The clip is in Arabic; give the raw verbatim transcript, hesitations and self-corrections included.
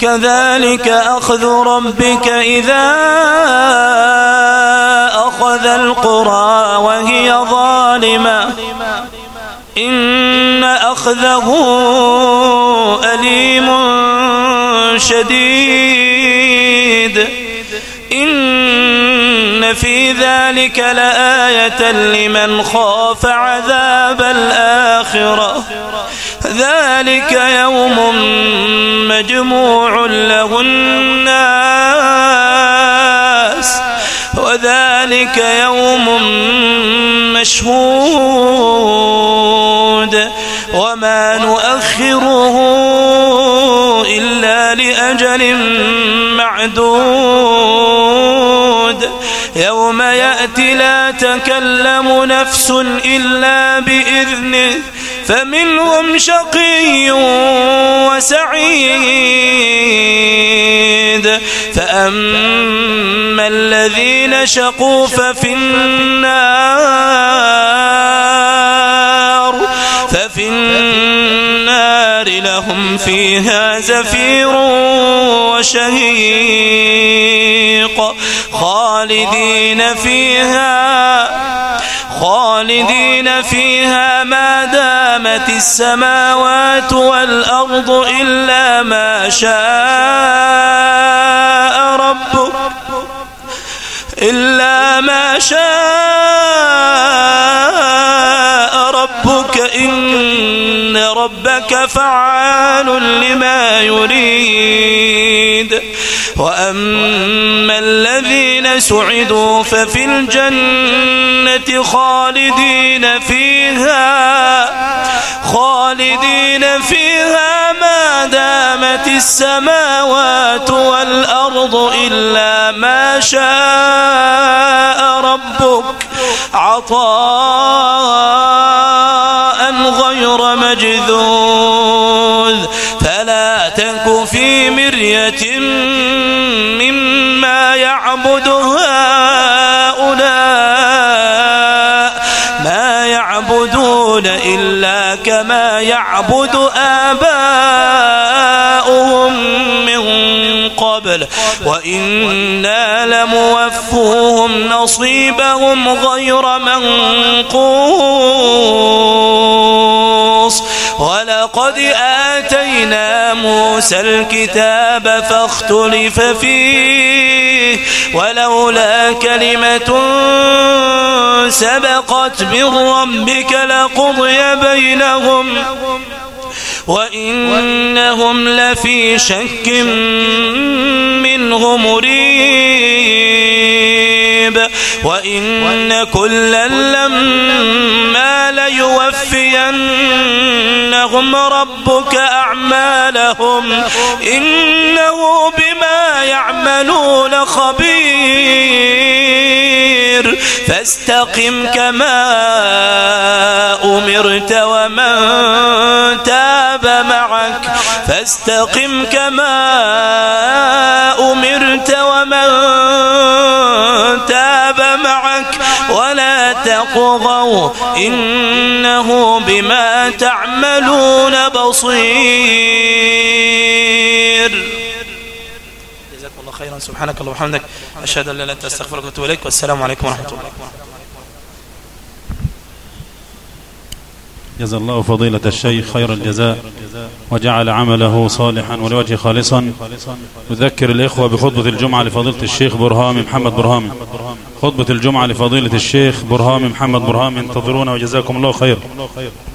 وكذلك أخذ ربك إذا أخذ القرى وهي ظالمة إن أخذه أليم شديد إن في ذلك لآية لمن خاف عذاب الآخرة ذلك يوم مجموع له الناس وذلك يوم مشهود وما نؤخره إلا لأجل معدود يوم يأتي لا تكلم نفس إلا بإذنه فمنهم شقي وسعيد فأما الذين شقوا ففي النار ففي النار لهم فيها زفير وشهيق خالدين فيها خالدين فيها ما دامت السماوات والأرض إلا ما شاء ربك إلا ما شاء ربك إن ربك فعال لما يريد وأما الذين سعدوا ففي الجنة خالدين فيها خالدين فيها ما دامت السماوات والأرض إلا ما شاء ربك عطاء غير مجذوذ فلا تك في مرية مما يعبد هؤلاء ما يعبدون إلا كما يعبد آباؤهم من قبل وإنا لموفوهم نصيبهم غير منقوص ولقد آتينا موسى الكتاب فاختلف فيه ولولا كلمة سبقت من ربك لقضي بينهم وإنهم لفي شك منه مريب وإن كلا لما ليوفينهم ربك أعمالهم إنه بما يعملون خبير فاستقم كما أمرت ومن تاب معك فاستقم كما أمرت ومن تاب معك ولا تطغوا إنه بما تعملون بصير. جزاكم الله خيرا. سبحانك اللهم وبحمدك أشهد أن لا إله إلا أنت أستغفرك وأتوب إليك والسلام عليكم ورحمة الله. جزا الله فضيلة الشيخ خير الجزاء وجعل عمله صالحا ولوجه خالصا. نذكر الإخوة بخطبة الجمعة لفضيلة الشيخ برهامي محمد برهامي. خطبة الجمعة لفضيلة الشيخ برهامي محمد برهامي انتظرونا وجزاكم الله خير.